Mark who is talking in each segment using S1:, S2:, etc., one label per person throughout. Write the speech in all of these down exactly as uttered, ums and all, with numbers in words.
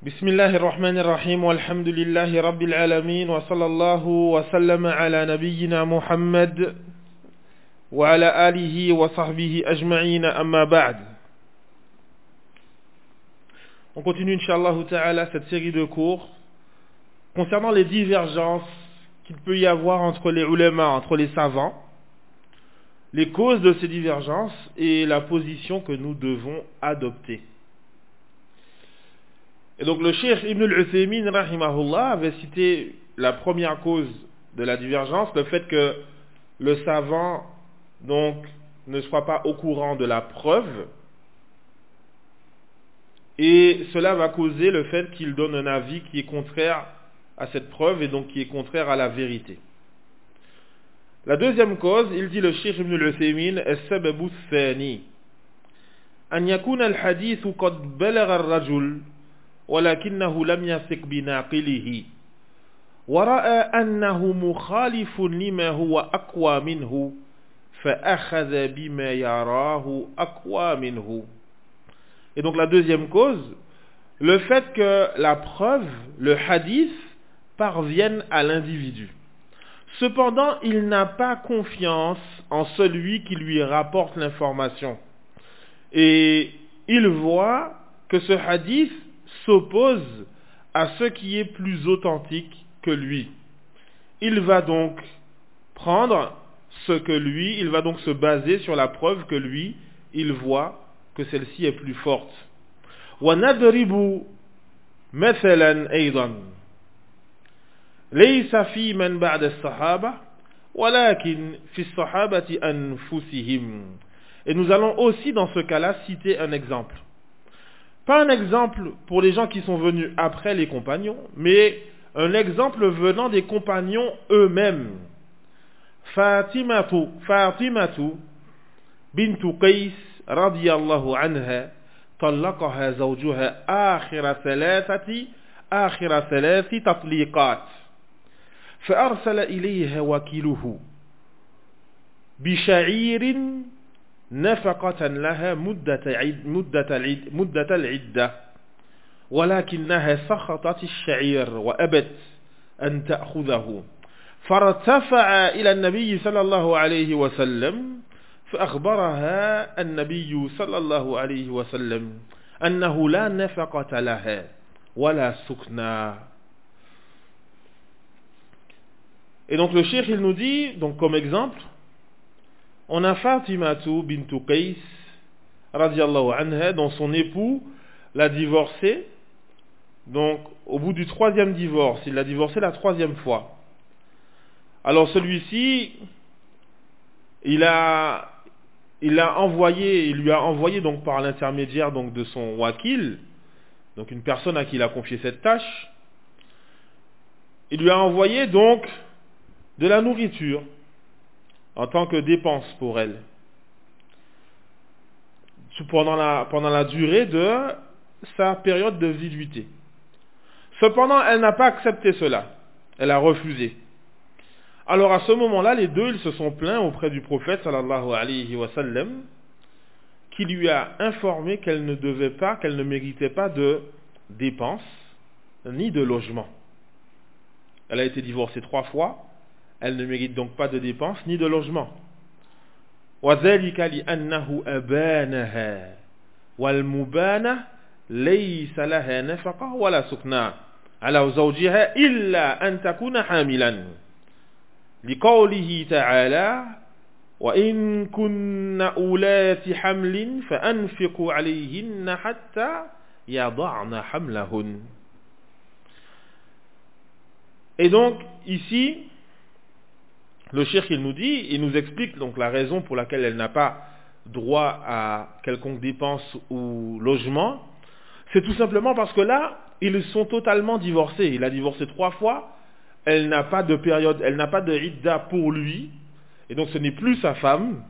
S1: بسم الله الرحمن الرحيم والحمد لله رب العالمين وصلى الله وسلم على نبينا محمد وعلى آله وصحبه أجمعين أما بعد. On continue Inch'Allah Ta'ala cette série de cours concernant les divergences qu'il peut y avoir entre les ulémas, entre les savants, les causes de ces divergences et la position que nous devons adopter. Et donc le Cheikh Ibn al-Uthaymin rahimahullah avait cité la première cause de la divergence, le fait que le savant donc ne soit pas au courant de la preuve, et cela va causer le fait qu'il donne un avis qui est contraire à cette preuve et donc qui est contraire à la vérité. La deuxième cause, il dit le Cheikh Ibn al-Uthaymin, as-sababu ath-thani an yakuna al-hadith qad balagha ar-rajul ولكنه لم يثق بناقله ورأى أنه مخالف لما هو أقوى منه فأخذ بما يراه أقوى منه. Et donc la deuxième cause, le fait que la preuve, le hadith, parvienne à l'individu. Cependant, il n'a pas confiance en celui qui lui rapporte l'information. Et il voit que ce hadith s'oppose à ce qui est plus authentique que lui. Il va donc prendre ce que lui, il va donc se baser sur la preuve que lui, il voit que celle-ci est plus forte. وَنَضْرِبُ مَثَلًا أيضا ليس في من بعد الصحابة ولكن في الصحابة أنفسهم. Et nous allons aussi dans ce cas-là citer un exemple. Pas un exemple pour les gens qui sont venus après les compagnons, mais un exemple venant des compagnons eux-mêmes. Fatimatu, Fatimatu bintu Qais radiyallahu anha طلقها زوجها آخر ثلاثة آخر ثلاث تطليقات فأرسل إليها وكيله بشعير نفقة لها مدة عد مدة العد مدة العدة ولكنها سخطت الشعير وأبت أن تأخذه فارتفع إلى النبي صلى الله عليه وسلم فأخبرها النبي صلى الله عليه وسلم أنه لا نفقة لها ولا سكنى. Et donc le cheikh il nous dit, donc comme exemple, on a Fatimatu bintu Qais radiyallahu anha, dont son époux l'a divorcée. Donc au bout du troisième divorce, il l'a divorcée la troisième fois. Alors celui-ci, il a, il a envoyé, il lui a envoyé donc par l'intermédiaire donc de son wakil, donc une personne à qui il a confié cette tâche, il lui a envoyé donc de la nourriture en tant que dépense pour elle, pendant la, pendant la durée de sa période de viduité. Cependant, elle n'a pas accepté cela. Elle a refusé. Alors à ce moment-là, les deux, ils se sont plaints auprès du prophète sallallahu alayhi wa sallam, qui lui a informé qu'elle ne devait pas, qu'elle ne méritait pas de dépenses, ni de logement. Elle a été divorcée trois fois. Elle ne mérite donc pas de dépenses ni de logement. وَذَلِكَ لِأَنَّهُ أَبَانَهَا وَالْمُبَانَةُ لَيْسَ لَهَا نَفَقَةٌ وَلَا سُكْنَى عَلَى زَوْجِهَا إِلَّا أَن تَكُونَ حَامِلًا لِقَوْلِهِ تَعَالَى وَإِن كُنَّ أُولَاتِ حَمْلٍ فَأَنفِقُوا عَلَيْهِنَّ حَتَّى يَضَعْنَ حَمْلَهُنَّ. Et donc ici le cheikh il nous dit, il nous explique donc la raison pour laquelle elle n'a pas droit à quelconque dépense ou logement. C'est tout simplement parce que là, ils sont totalement divorcés. Il a divorcé trois fois. Elle n'a pas de période, elle n'a pas de idda pour lui. Et donc ce n'est plus sa femme.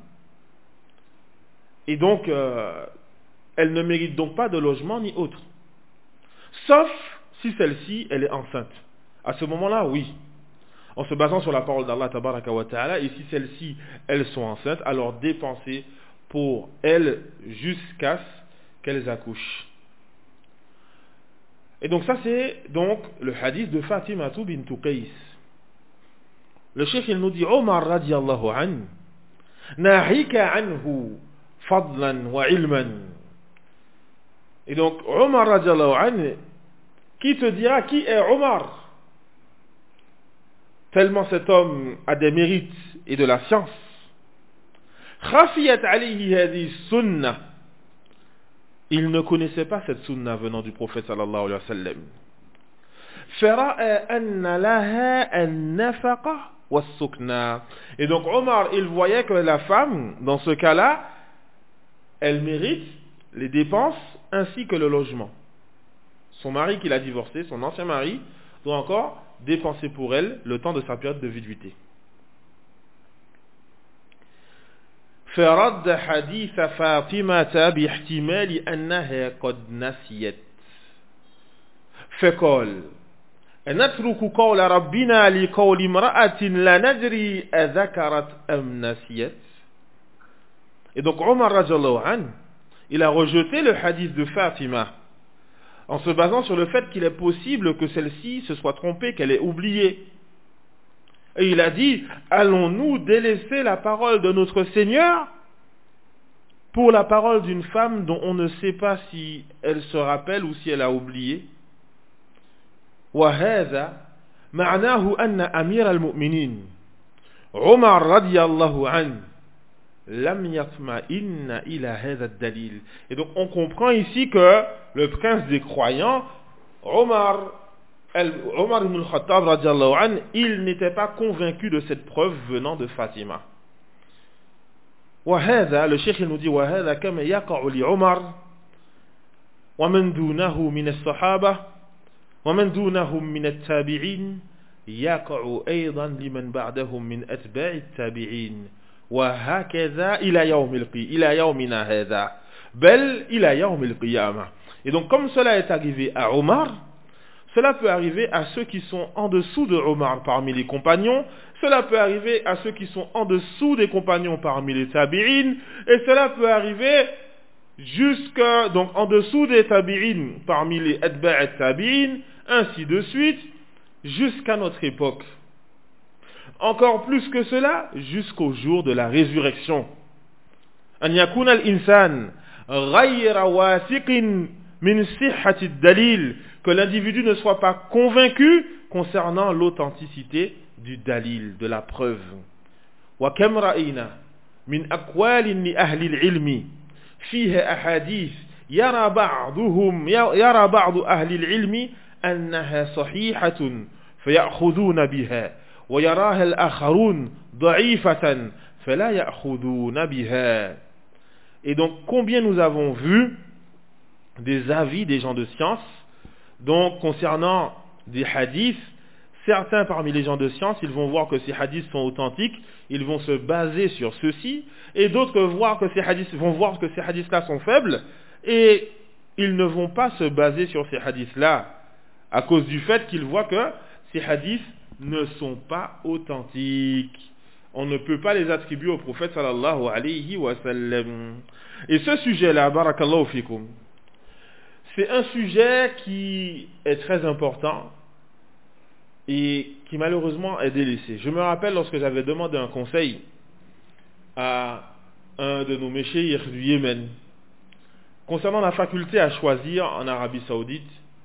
S1: Et donc, euh, elle ne mérite donc pas de logement ni autre. Sauf si celle-ci, elle est enceinte. À ce moment-là, oui. En se basant sur la parole d'Allah tabaraka wa ta'ala, et si celles-ci, elles sont enceintes, alors dépensez pour elles jusqu'à ce qu'elles accouchent. Et donc ça c'est donc le hadith de Fatima bint Qais. Le cheikh il nous dit Omar radiyallahu anhu nahika anhu fadlan wa ilman. Et donc Omar radiyallahu anhu, qui te dira qui est Omar? Tellement cet homme a des mérites et de la science. Khafiyat alayhi hadhihi sunnah. Il ne connaissait pas cette sunna venant du prophète sallallahu alayhi wa sallam. Fara'a anna laha an-nafaqa was-sukna. Et donc Omar, il voyait que la femme, dans ce cas-là, elle mérite les dépenses ainsi que le logement. Son mari qui l'a divorcé, son ancien mari, doit encore dépenser pour elle le temps de sa période de viduité. فرد حديث فاطمة باحتمال أنها قد نسيت فقال نترك قول ربنا لقول امرأة لا ندري أذكرت أم نسيت. Et donc Omar radiyallahu anhu, il a rejeté le hadith de Fatima en se basant sur le fait qu'il est possible que celle-ci se soit trompée, qu'elle ait oublié. Et il a dit, allons-nous délaisser la parole de notre Seigneur pour la parole d'une femme dont on ne sait pas si elle se rappelle ou si elle a oublié? وهذا معناه أن أمير المؤمنين عمر رضي الله عنه لم يطمئن إلى هذا الدليل. Et donc on comprend ici que le prince des croyants, Omar Omar ibn al-Khattab radiyallahu anhu, il n'était pas convaincu de cette preuve venant de Fatima. وهذا, le cheikh il nous dit وهذا كما يقع لعمر ومن دونه من الصحابة ومن دونهم من التابعين يقع أيضا لمن بعدهم من أتباع التابعين وهكذا إلى يوم القي إلى يومنا هذا بل إلى يوم القيامة. Et donc comme cela est arrivé à Omar, cela peut arriver à ceux qui sont en dessous de Omar parmi les compagnons, cela peut arriver à ceux qui sont en dessous des compagnons parmi les tabi'in, et cela peut arriver jusqu'à, donc en dessous des tabi'in parmi les atba' tabi'in, ainsi de suite, jusqu'à notre époque. Encore plus que cela, jusqu'au jour de la résurrection. An yakuna al-insan ghayra wasiqin min sihhati ad-dalil, que l'individu ne soit pas convaincu concernant l'authenticité du dalil, de la preuve. Wa kam ra'ayna min aqwalin li ahli al-ilmi fiha ahadith yara ba'duhum yara ba'du ahli al-ilmi annaha sahihatun fayakhuduna biha wa yaraha al-akharun da'ifatan fala ya'khuduna biha. Et donc combien nous avons vu des avis des gens de science, donc concernant des hadiths, certains parmi les gens de science, ils vont voir que ces hadiths sont authentiques, ils vont se baser sur ceux-ci, et d'autres voir que ces hadiths, vont voir que ces hadiths-là sont faibles, et ils ne vont pas se baser sur ces hadiths-là, à cause du fait qu'ils voient que ces hadiths ne sont pas authentiques. On ne peut pas les attribuer au prophète sallallahu alayhi wa sallam. Et ce sujet-là, barakallahu fikum, c'est un sujet qui est très important et qui malheureusement est délaissé. Je me rappelle lorsque j'avais demandé un conseil à un de nos méchayrs du Yémen concernant la faculté à choisir en Arabie Saoudite.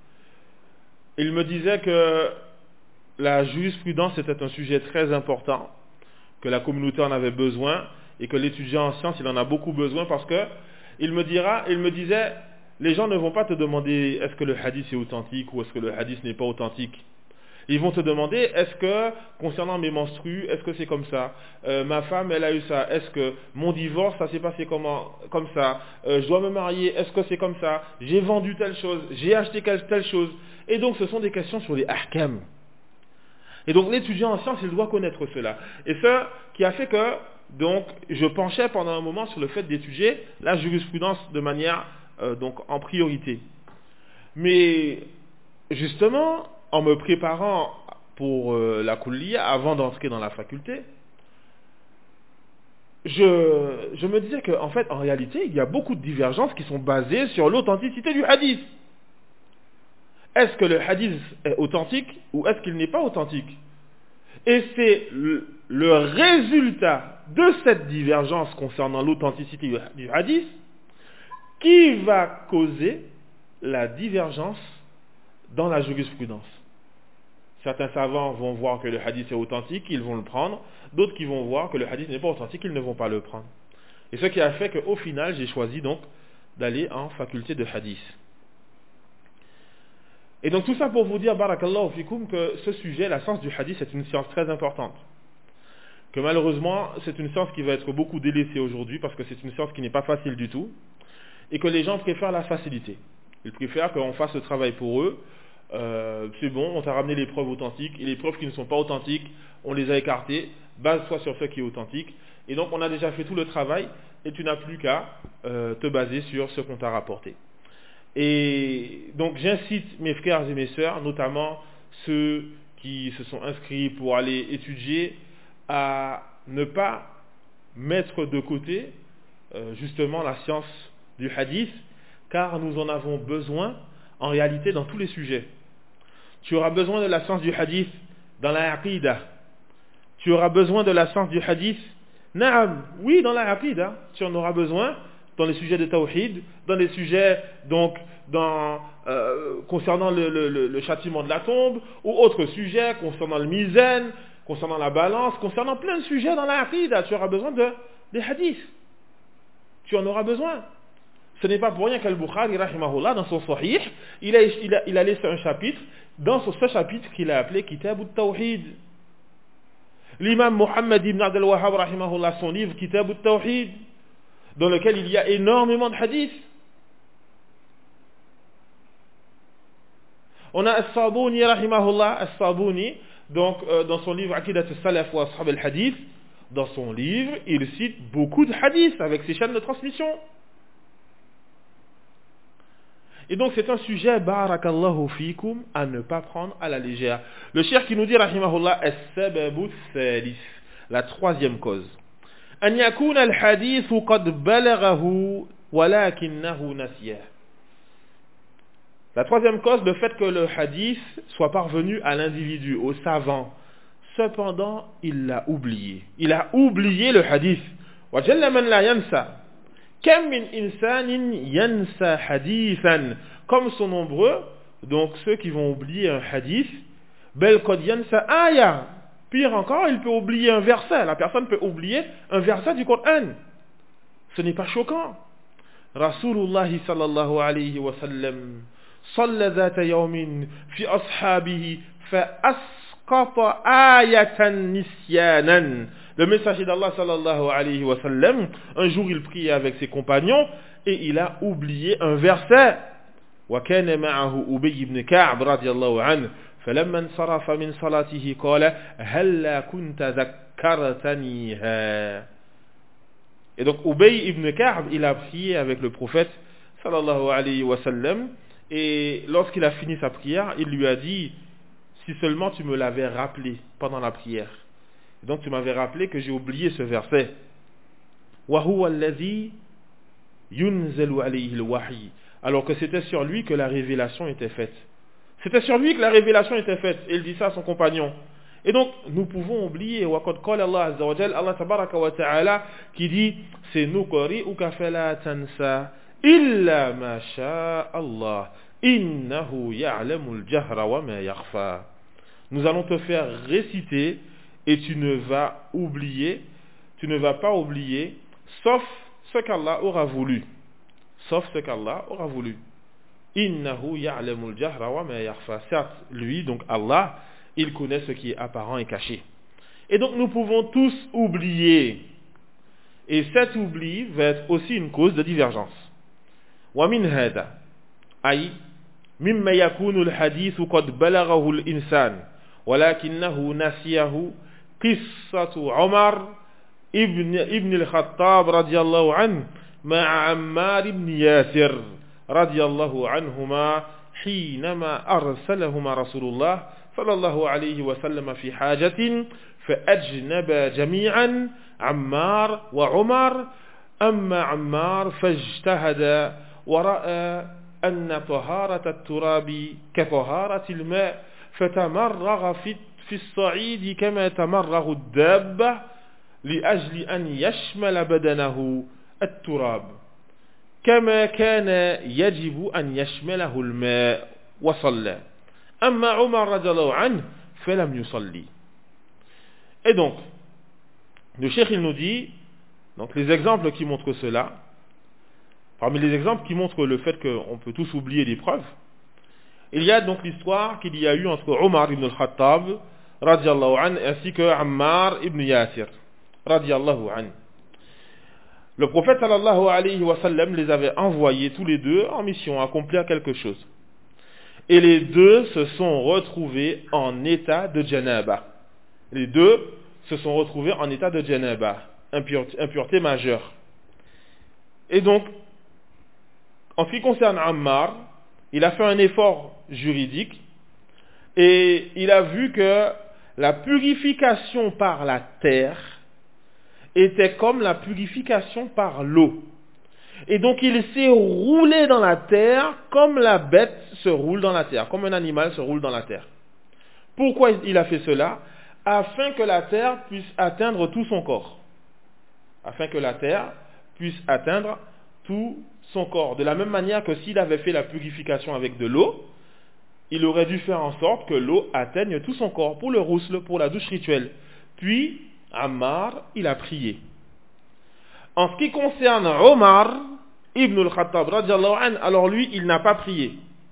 S1: Il me disait que la jurisprudence était un sujet très important, que la communauté en avait besoin et que l'étudiant en sciences il en a beaucoup besoin parce que il me dira, il me disait, les gens ne vont pas te demander est-ce que le hadith est authentique ou est-ce que le hadith n'est pas authentique. Ils vont te demander est-ce que concernant mes menstrues, est-ce que c'est comme ça, euh, ma femme elle a eu ça, est-ce que mon divorce ça s'est passé comment, comme ça, euh, je dois me marier, est-ce que c'est comme ça, j'ai vendu telle chose, j'ai acheté telle chose. Et donc ce sont des questions sur les ahkam. Et donc l'étudiant en sciences il doit connaître cela. Et ce qui a fait que donc je penchais pendant un moment sur le fait d'étudier la jurisprudence de manière euh, donc en priorité. Mais justement en me préparant pour euh, la kulliya avant d'entrer dans la faculté, je, je me disais qu'en fait en réalité il y a beaucoup de divergences qui sont basées sur l'authenticité du hadith. est-ce que le hadith est authentique ou est-ce qu'il n'est pas authentique? Et c'est le, le résultat de cette divergence concernant l'authenticité du hadith qui va causer la divergence dans la jurisprudence. Certains savants vont voir que le hadith est authentique, ils vont le prendre. D'autres qui vont voir que le hadith n'est pas authentique, ils ne vont pas le prendre. Et ce qui a fait qu'au final, j'ai choisi donc d'aller en faculté de hadith. Et donc tout ça pour vous dire, barakallahu fikoum, que ce sujet, la science du hadith, est une science très importante. Que malheureusement, c'est une science qui va être beaucoup délaissée aujourd'hui parce que c'est une science qui n'est pas facile du tout. Et que les gens préfèrent la facilité. Ils préfèrent qu'on fasse le travail pour eux. Euh, c'est bon, on t'a ramené les preuves authentiques. Et les preuves qui ne sont pas authentiques, on les a écartées. Base-toi sur ce qui est authentique. Et donc on a déjà fait tout le travail. Et tu n'as plus qu'à euh, te baser sur ce qu'on t'a rapporté. Et donc j'incite mes frères et mes sœurs, notamment ceux qui se sont inscrits pour aller étudier, à ne pas mettre de côté euh, justement la science du hadith, car nous en avons besoin en réalité dans tous les sujets. Tu auras besoin de la science du hadith dans la aqidah. Tu auras besoin de la science du hadith, naam, oui, dans la aqidah. Tu en auras besoin dans les sujets de tawhid, dans les sujets donc dans, euh, concernant le, le, le, le châtiment de la tombe, ou autres sujets concernant le mizan, concernant la balance, concernant plein de sujets dans la aqidah. Tu auras besoin de, des hadiths. Tu en auras besoin. Ce n'est pas pour rien qu'Al-Bukhari, rahimahullah, dans son Sahih, il a, il, a, il a laissé un chapitre, dans ce chapitre qu'il a appelé Kitab al-Tawhid. L'imam Muhammad ibn Abdel Wahhab, rahimahullah, son livre Kitab al-Tawhid, dans lequel il y a énormément de hadiths. On a As-Sabuni, rahimahullah, As-Sabuni, donc euh, dans son livre Aqidat al-Salaf wa Ashab al-Hadith, dans son livre, il cite beaucoup de hadiths avec ses chaînes de transmission. Et donc c'est un sujet, barakallahu fikum, à ne pas prendre à la légère. Le cheikh qui nous dit, rahimahullah, as-sababu thalith, la troisième cause. An yakuna al-hadith qad balaghahu walakinnahu nasiyah. La troisième cause, le fait que le hadith soit parvenu à l'individu, au savant. Cependant, il l'a oublié. Il a oublié le hadith. Wa jalla man la yansa. Kam min insanin yansa hadithan. Comme sont nombreux, donc ceux qui vont oublier un hadith, bel qad yansa aya. Pire encore, il peut oublier un verset. La personne peut oublier un verset du Coran. Ce n'est pas choquant. Rasulullah sallallahu alayhi wa sallam صلى ذات يوم في أصحابه فأسقط آية نسيانا. Le messager d'Allah sallallahu alayhi wa sallam, un jour il priait avec ses compagnons et il a oublié un verset. وكان معه أبي بن كعب رضي الله عنه فلما انصرف من صلاته قال هل كنت ذكرتنيها. Et donc Ubay ibn Ka'b, il a prié avec le prophète sallallahu alayhi wa sallam. Et lorsqu'il a fini sa prière, il lui a dit, si seulement tu me l'avais rappelé pendant la prière. Et donc tu m'avais rappelé que j'ai oublié ce verset. وَهُوَ الَّذِي يُنزَلُ عَلَيْهِ الْوَحْيِ. Alors que c'était sur lui que la révélation était faite. C'était sur lui que la révélation était faite. Et il dit ça à son compagnon. Et donc, nous pouvons oublier, وَقَدْ قَالَ اللَّهُ عَزَّ وَجَلَّ, Allah tabaraka wa ta'ala, qui dit, c'est نُقْرِئُكَ فَلَا تَنْسَى إِلَّا مَا شَاءَ اللَّهُ إِنَّهُ يَعْلَمُ الْجَهْرَ وَمَا يَخْفَى. Nous allons te faire réciter et tu ne vas oublier, tu ne vas pas oublier, sauf ce qu'Allah aura voulu. Sauf ce qu'Allah aura voulu. Innahu ya'lamul jahra wa ma yakhfa. Certes, lui, donc Allah, il connaît ce qui est apparent et caché. Et donc nous pouvons tous oublier. Et cet oubli va être aussi une cause de divergence. Wa min hada, ay mimma yakunu al-hadith qad balaghahu al-insan walakinahu nasiyahu qissatu Umar ibn ibn al-Khattab radiyallahu anhu ma'a Ammar ibn Yasir radiyallahu anhuma حينما أرسلهما رسول الله صلى الله عليه وسلم في حاجة فأجنب جميعا عمار وعمر أما عمار فاجتهد ورأى أن طهارة التراب كطهارة الماء فتمرغ في في الصعيد كما تمرغ الدابة لأجل أن يشمل بدنه التراب كما كان يجب أن يشمله الماء وصلى أما عمر رضي الله عنه فلم يصلي. Et donc le cheikh il nous dit donc les exemples qui montrent cela, parmi les exemples qui montrent le fait qu'on peut tous oublier des preuves, il y a donc l'histoire qu'il y a eu entre Omar ibn al-Khattab radiallahu anhu ainsi que Ammar ibn Yasir radiallahu anhu. Le prophète sallallahu alayhi wa sallam les avait envoyés tous les deux en mission à accomplir quelque chose. Et les deux se sont retrouvés en état de janaba. Les deux se sont retrouvés en état de janaba, impureté, impureté majeure. Et donc, en ce qui concerne Ammar, il a fait un effort juridique et il a vu que la purification par la terre était comme la purification par l'eau. Et donc il s'est roulé dans la terre comme la bête se roule dans la terre, comme un animal se roule dans la terre. Pourquoi il a fait cela? Afin que la terre puisse atteindre tout son corps. Afin que la terre puisse atteindre tout son corps. De la même manière que s'il avait fait la purification avec de l'eau, il aurait dû faire en sorte que l'eau atteigne tout son corps pour le rousle, pour la douche rituelle. Puis, Ammar, il a prié. En ce qui concerne Omar ibn al-Khattab radiallahu anhu, alors lui, il n'a pas prié.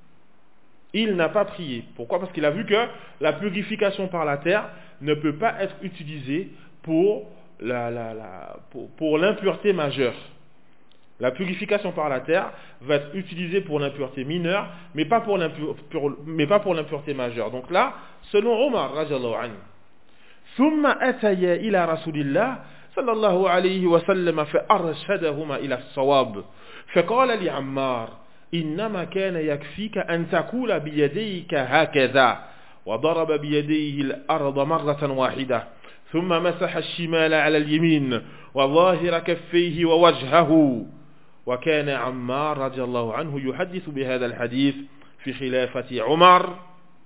S1: Il n'a pas prié. Pourquoi? Parce qu'il a vu que la purification par la terre ne peut pas être utilisée pour, la, la, la, pour, pour l'impureté majeure. La purification par la terre va être utilisée pour l'impureté mineure, mais pas pour l'impureté majeure. Donc là, selon Omar radiallahu anhu, ثم أتيا إلى رسول الله صلى الله عليه وسلم فأرشدهما إلى الصواب فقال لعمار إنما كان يكفيك أن تقول بيديك هكذا وضرب بيديه الأرض مرة واحدة ثم مسح الشمال على اليمين وظاهر كفيه ووجهه وكان عمار رضي الله عنه يحدث بهذا الحديث في خلافة عمر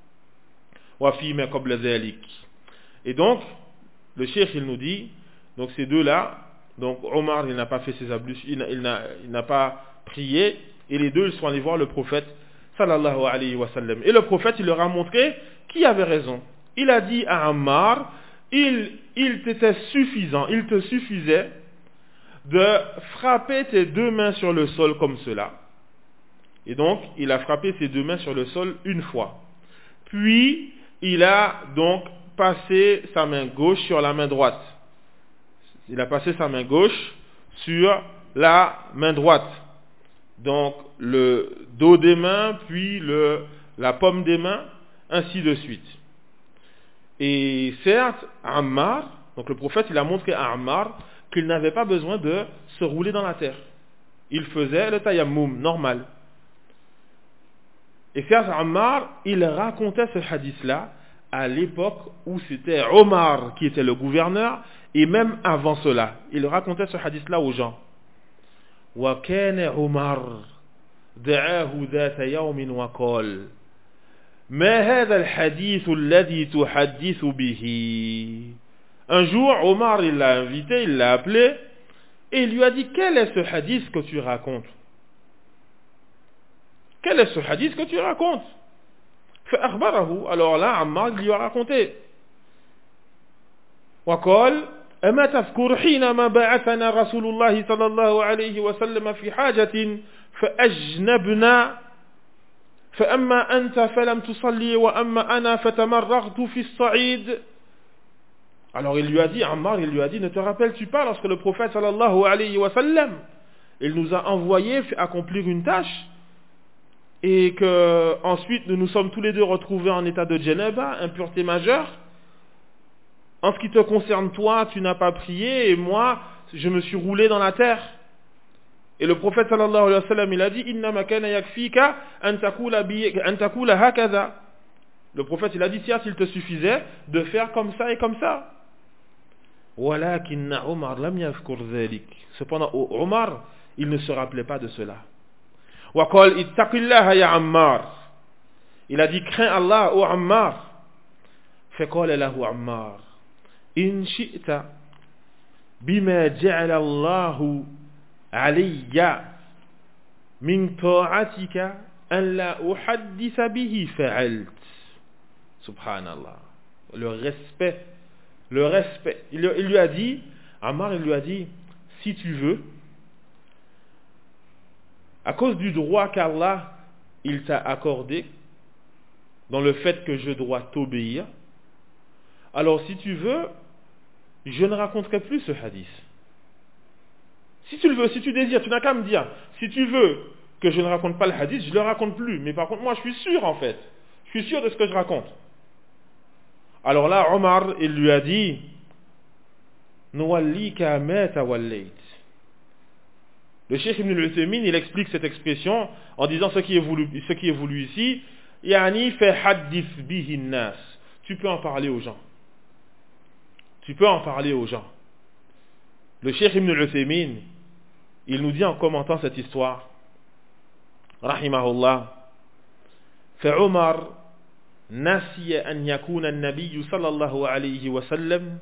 S1: وفيما قبل ذلك. Et donc, le cheikh il nous dit, donc ces deux-là, donc Omar il n'a pas fait ses ablutions, il, il, n'a, il n'a pas prié, et les deux ils sont allés voir le prophète sallallahu alayhi wa sallam. Et le prophète il leur a montré qui avait raison. Il a dit à Ammar, il, il t'était suffisant, il te suffisait de frapper tes deux mains sur le sol comme cela. Et donc, il a frappé ses deux mains sur le sol une fois. Puis, il a donc passé sa main gauche sur la main droite. Il a passé sa main gauche sur la main droite. Donc, le dos des mains, puis le, la paume des mains, ainsi de suite. Et certes, Ammar, donc le prophète, il a montré à Ammar qu'il n'avait pas besoin de se rouler dans la terre. Il faisait le tayammum normal. Et certes, Ammar, il racontait ce hadith-là à l'époque où c'était Omar qui était le gouverneur, et même avant cela. Il racontait ce hadith-là aux gens. وَكَانَ عُمَرْ دَعَاهُ ذَاتَ يَوْمٍ وَقَالَ مَا هَذَا الْحَدِيثُ الَّذِي تُحَدِّثُ بِهِ. Un jour, Omar, il l'a invité, il l'a appelé, et il lui a dit, quel est ce hadith que tu racontes? Quel est ce hadith que tu racontes? فأخبره. Alors là, Ammar lui a raconté. وقال أما تذكر حينما بعثنا رسول الله صلى الله عليه وسلم في حاجة فأجنبنا فأما أنت فلم تصلي وأما أنا فتمرغت في الصعيد. Alors il lui a dit, Ammar, il lui a dit, ne te rappelles-tu pas lorsque le prophète sallallahu alayhi wa sallam, il nous a envoyé accomplir une tâche, et que ensuite nous nous sommes tous les deux retrouvés en état de janaba, impureté majeure. En ce qui te concerne toi, tu n'as pas prié, et moi, je me suis roulé dans la terre. Et le prophète sallallahu alayhi wa sallam, il a dit, innama kana yakfika an taqula bi an taqula hakaza. Le prophète, il a dit, certes, il te suffisait de faire comme ça et comme ça. Walakinna Omar lam yadhkur dhalik. Cependant, Omar, il ne se rappelait pas de cela. وقال اتق الله يا عمار. Il a dit crains Allah ô Ammar. فقال له عمار إن شئت بما جعل الله علي من طاعتك أن لا أحدث به فعلت. Subhanallah. Le respect, le respect. Il, il lui a dit, Ammar, il lui a dit, si tu veux, à cause du droit qu'Allah il t'a accordé, dans le fait que je dois t'obéir, alors si tu veux, je ne raconterai plus ce hadith. Si tu le veux, si tu désires, tu n'as qu'à me dire, si tu veux que je ne raconte pas le hadith, je ne le raconte plus. Mais par contre, moi je suis sûr en fait, je suis sûr de ce que je raconte. Alors là, Omar, il lui a dit, Nuwallika ma tawallayt. Le Cheikh Ibn al-Uthaymin, il explique cette expression en disant ce qui est voulu, ce qui est voulu ici, Yani fa haddith bihi nas. Tu peux en parler aux gens. Tu peux en parler aux gens. Le Cheikh Ibn al-Uthaymin, il nous dit en commentant cette histoire, rahimahullah, فعمر نسي أن يكون النبي صلى الله عليه وسلم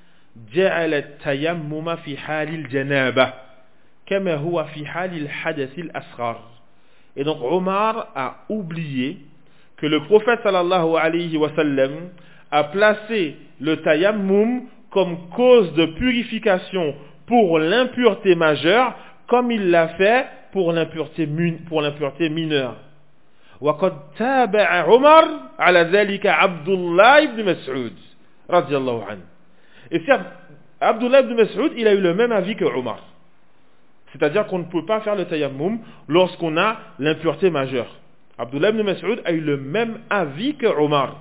S1: جعل التيمم في حال الجنابة كما هو في حال الحدث الأصغر. Et donc Omar a oublié que le prophète sallallahu alayhi wa sallam a placé le tayammum comme cause de purification pour l'impureté majeure, comme il l'a fait pour l'impureté, pour l'impureté mineure. وقد تابع عمر على ذلك عبد الله بن مسعود رضي الله عنه. Et certes, Abdullah ibn Mas'ud, il a eu le même avis que Omar. C'est-à-dire qu'on ne peut pas faire le tayammum lorsqu'on a l'impureté majeure. Abdullah ibn Mas'ud a eu le même avis que Omar.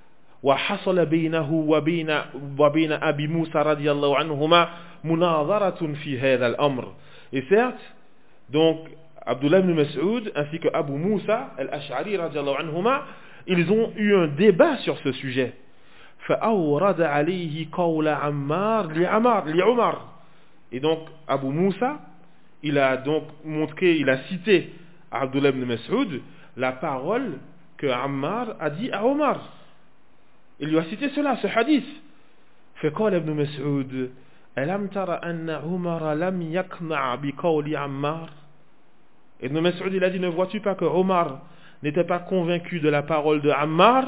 S1: وحصل بينه وبين وبين أبي موسى رضي الله عنهما مناظرة في هذا الأمر. Et certes, donc Abdullah ibn Mas'ud ainsi que Abu Musa al-Ash'ari radiyallahu anhuma, ils ont eu un débat sur ce sujet. فأورد عليه قول عمار لعمار لعمر. Et donc Abu Musa, il a donc montré, il a cité à Abdullah ibn Mas'ud la parole que Ammar a dit à Omar. Il lui a cité cela, ce hadith. فقال ابن مسعود ألم ترى أن عمر لم يقنع بقول عمار. Ibn Mas'ud, il a dit, ne vois-tu pas que Omar n'était pas convaincu de la parole de Ammar?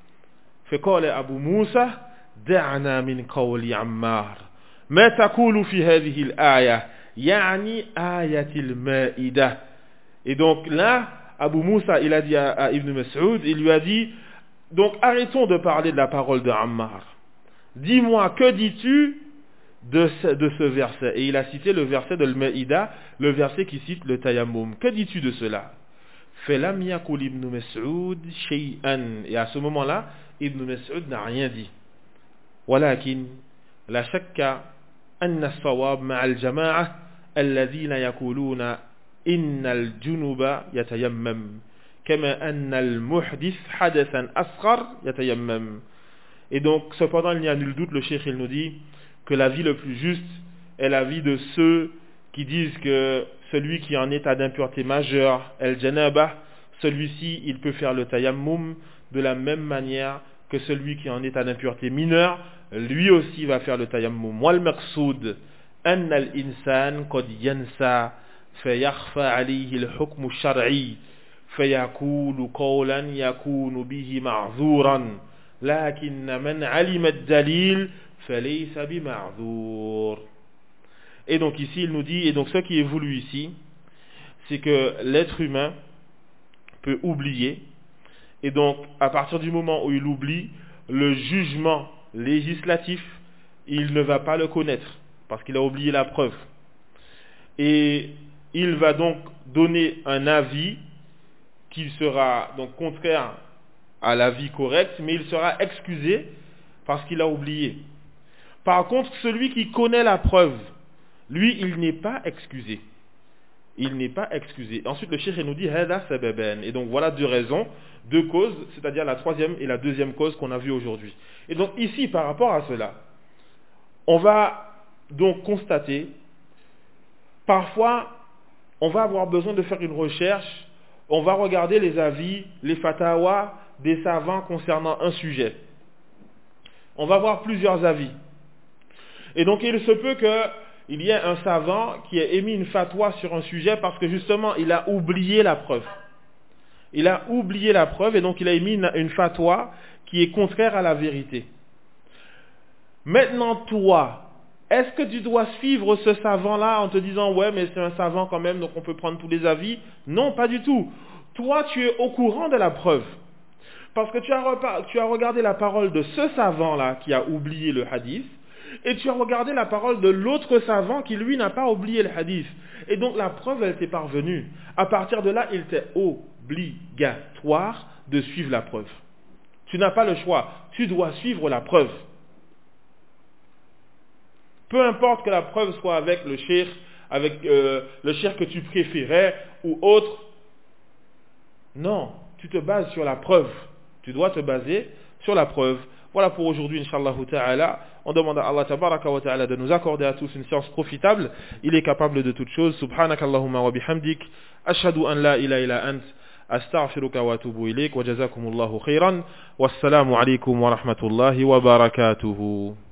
S1: فقال أبو موسى دعنا من قول عمار ما تقول في هذه الآية يعني آية المائدة. Et donc là, Abu Musa, il a dit à, à Ibn Mas'ud, il lui a dit, donc arrêtons de parler de la parole de Ammar. Dis-moi, que dis-tu de ce, de ce verset? Et il a cité le verset de Al-Maïda, le verset qui cite le tayammum. Que dis-tu de cela? فَلَمْ يَقُلْ Ibn Mas'ud شَيْئًا. Et à ce moment-là, Ibn Mas'ud n'a rien dit. ولكن لا شك أن الصواب مع الجماعة الذين يقولون إن الجنوب يتيمم كما أن المحدث حدثا أصغر يتيمم. Et donc, cependant, il n'y a nul doute, le cheikh il nous dit que la vie le plus juste est la vie de ceux qui disent que celui qui est en état d'impureté majeure, el-janaba, celui-ci, il peut faire le tayammum de la même manière que celui qui est en état d'impureté mineure, lui aussi va faire le tayammum. Wal maqsoud an al-insan qad yansa fayakhfa alayhi al-hukm ash-shar'i fayaqulu qawlan yakunu bihi ma'zuran lakin man 'alima ad-dalil falaysa bima'zur. Et donc ici il nous dit, et donc ce qui est voulu ici, c'est que l'être humain peut oublier, et donc à partir du moment où il oublie, le jugement législatif, il ne va pas le connaître, parce qu'il a oublié la preuve. Et il va donc donner un avis qui sera donc contraire à l'avis correct, mais il sera excusé parce qu'il a oublié. Par contre, celui qui connaît la preuve, lui, il n'est pas excusé. Il n'est pas excusé. Ensuite, le cheikh nous dit hada sababan. Et donc voilà deux raisons, deux causes, c'est-à-dire la troisième et la deuxième cause qu'on a vue aujourd'hui. Et donc ici, par rapport à cela, on va donc constater parfois on va avoir besoin de faire une recherche, on va regarder les avis, les fatawas des savants concernant un sujet. On va voir plusieurs avis. Et donc il se peut qu'il y ait un savant qui ait émis une fatwa sur un sujet parce que justement il a oublié la preuve. Il a oublié la preuve et donc il a émis une, une fatwa qui est contraire à la vérité. Maintenant toi, est-ce que tu dois suivre ce savant-là en te disant ouais mais c'est un savant quand même donc on peut prendre tous les avis? Non, pas du tout. Toi tu es au courant de la preuve. Parce que tu as, repa- tu as regardé la parole de ce savant-là qui a oublié le hadith et tu as regardé la parole de l'autre savant qui lui n'a pas oublié le hadith. Et donc la preuve elle t'est parvenue. À partir de là il t'est obligatoire de suivre la preuve. Tu n'as pas le choix. Tu dois suivre la preuve. Peu importe que la preuve soit avec le cheikh, avec euh, le cheikh que tu préférais ou autre. Non, tu te bases sur la preuve. Tu dois te baser sur la preuve. Voilà pour aujourd'hui, Inch'Allah ta'ala. On demande à Allah tabaraka wa ta'ala de nous accorder à tous une séance profitable. Il est capable de toutes choses. Subhanakallahumma wa bihamdik. Ashhadu an la ilaha illa ant. Astaghfiruka wa atubu ilayk. Wa jazakumullahu khairan. Wassalamu alaykum wa rahmatullahi wa barakatuhu.